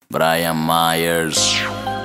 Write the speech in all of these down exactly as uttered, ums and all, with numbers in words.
Brian Myers.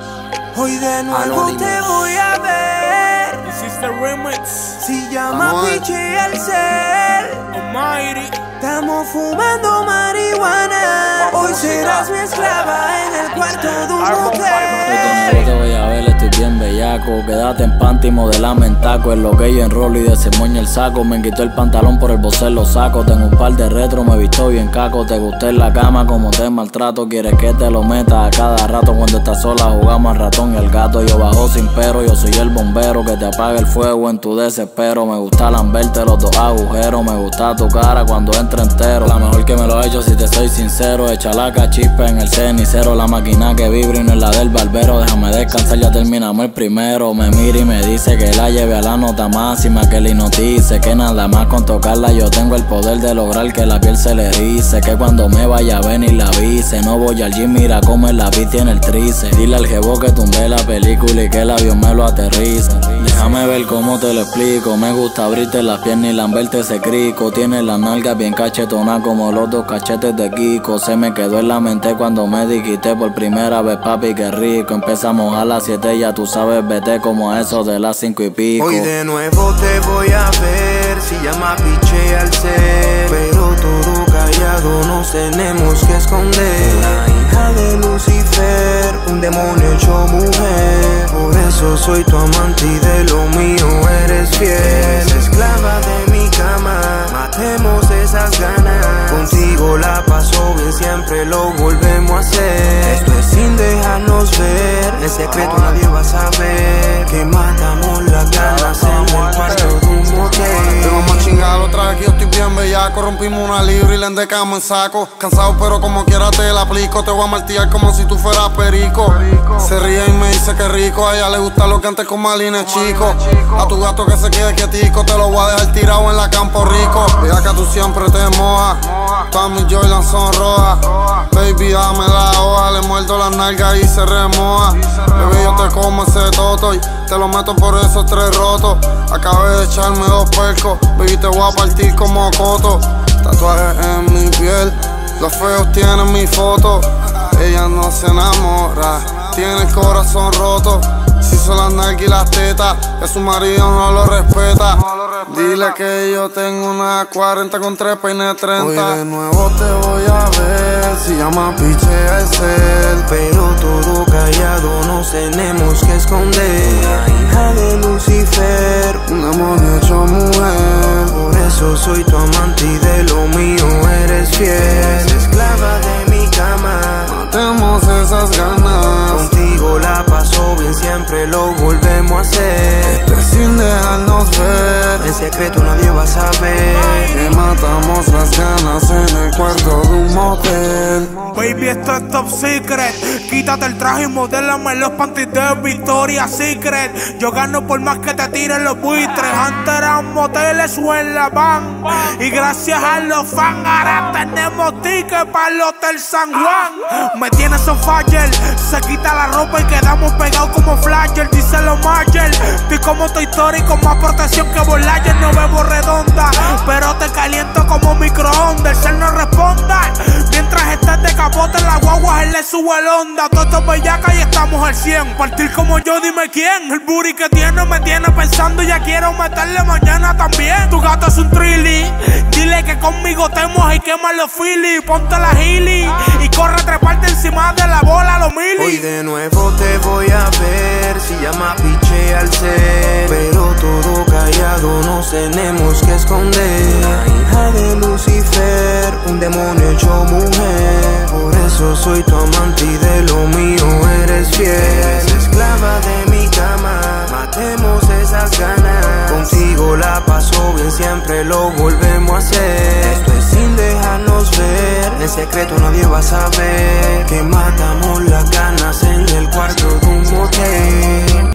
Hoy de nuevo Anonymous. Te voy a ver. This is the remix. Si llama Piche al cel. Almighty. Estamos fumando marihuana. Hoy serás mi esclava en el cuarto de un motel. Hoy te voy a ver, estoy bien bellaco. Quédate en panty, modelame en taco. En lo que yo enrolo y desemoño el saco. Me quito el pantalón por el bocer lo saco. Tengo un par de retro, me he visto bien caco. Te gusté en la cama como te maltrato. Quieres que te lo meta a cada rato. Cuando estás sola jugamos al ratón y el gato. Yo bajo sin pero, yo soy el bombero que te apaga el fuego en tu desespero. Me gusta lamberte los dos agujeros. Me gusta tu cara cuando entra entero. La mejor que me lo he hecho si te soy sincero. Echa la cachispa en el cenicero. La máquina que vibra y no es la del barbero. Déjame descansar, ya terminamos el primero. Me mira y me dice que la lleve a la nota máxima. Que le hipnotice, que nada más con tocarla yo tengo el poder de lograr que la piel se le erice. Que cuando me vaya a venir la avise. No voy al gym, mira cómo en la vi tiene el trice. Dile al jevo que tumbe la película y que el avión me lo aterrice. Déjame ver cómo te lo explico. Me gusta abrirte las piernas y lamberte ese crico. Tiene la nalga bien cachetona como los dos cachetes de Kiko. Se me quedó en la mente cuando me dijiste por primera vez, papi, qué rico. Empezamos a las siete, ya tú sabes, vete como a eso de las cinco y pico. Hoy de nuevo te voy a ver, si llama Piche al ser. Pero todo callado nos tenemos que esconder. La hija de Lucifer, un demonio hecho mujer. Por eso soy tu amante y de lo mío eres fiel. Eres esclava de mi cama, matemos esas ganas. Contigo la paso bien, siempre lo volvemos a hacer. Esto es sin dejarnos ver, en secreto nadie va a saber que matamos las ganas en el cuarto de un motel. Te vamos a chingar otra vez que yo estoy bien bellaco. Rompimos una libra y le endecamos en saco. Cansado pero como quiera te la aplico. Te voy a martillar como si tú fueras perico. Se ríe y me dice que rico. A ella le gusta lo que antes con Malines chico. A tu gato que se quede quietico. Te lo voy a dejar tirado en la Campo Rico. Bellaca tú siempre te mojas. Todas mis Jordan son rojas. Baby dame la hoja. Le muerdo las nalgas y se remoja. Bebé yo te como ese toto y te lo meto por esos tres rotos. Acabé de echarme dos percos. Baby te voy a partir como coto. Tatuajes en mi piel, los feos tienen mi foto. Ella no se enamora, tiene el corazón roto. Si son las nalgas y las tetas, que su marido no lo respeta. Dile que yo tengo una cuarenta con tres peines treinta. Hoy de nuevo te voy a ver, si llama Piche al cel. Pero todo callado nos tenemos que esconder. La hija de Lucifer, un demonio hecho mujer. Por eso soy tu amante y de lo mío eres fiel. Eres esclava de mi cama, matemos esas ganas. Contigo la paso bien, siempre lo volvemos a hacer. Esto es sin dejarnos ver, en secreto nadie va a saber que matamos las ganas en el cuarto de un motel. Baby, esto es top secret. Quítate el traje y modélame los panties de Victoria's Secret. Yo gano por más que te tiren los buitres. Antes eran moteles o en la van. Y gracias a los fans ahora tenemos tickets para el Hotel San Juan. Me tienes on fire, se quita la ropa y quedamos pegados como flasher. Díselo Mayer, estoy como Toy Story con más protección que Voyager. No bebo redonda, pero te caliento como microondas. El cel no responda, mientras estés de capote en la guagua él le sube el onda. Todo esto es bellaca y estamos al cien. Partir como yo, dime quién. El booty que tiene me tiene pensando, ya quiero meterle mañana también. Tu gato es un trilly, dile que conmigo te mojas y quema los philly. Ponte la gili y corre a treparte encima de la bola los mili. Hoy de nuevo te voy a ver, si llama Piche al ser. Pero todo callado nos tenemos que esconder. La hija de Lucifer, un demonio hecho mujer. Por eso soy tu amante y de lo mío eres fiel. Eres esclava de mi cama, matemos esas ganas. Contigo la paso bien, siempre lo volvemos a hacer. Esto es sin dejarnos ver, en secreto nadie va a saber que matamos las ganas en el cuarto de un motel.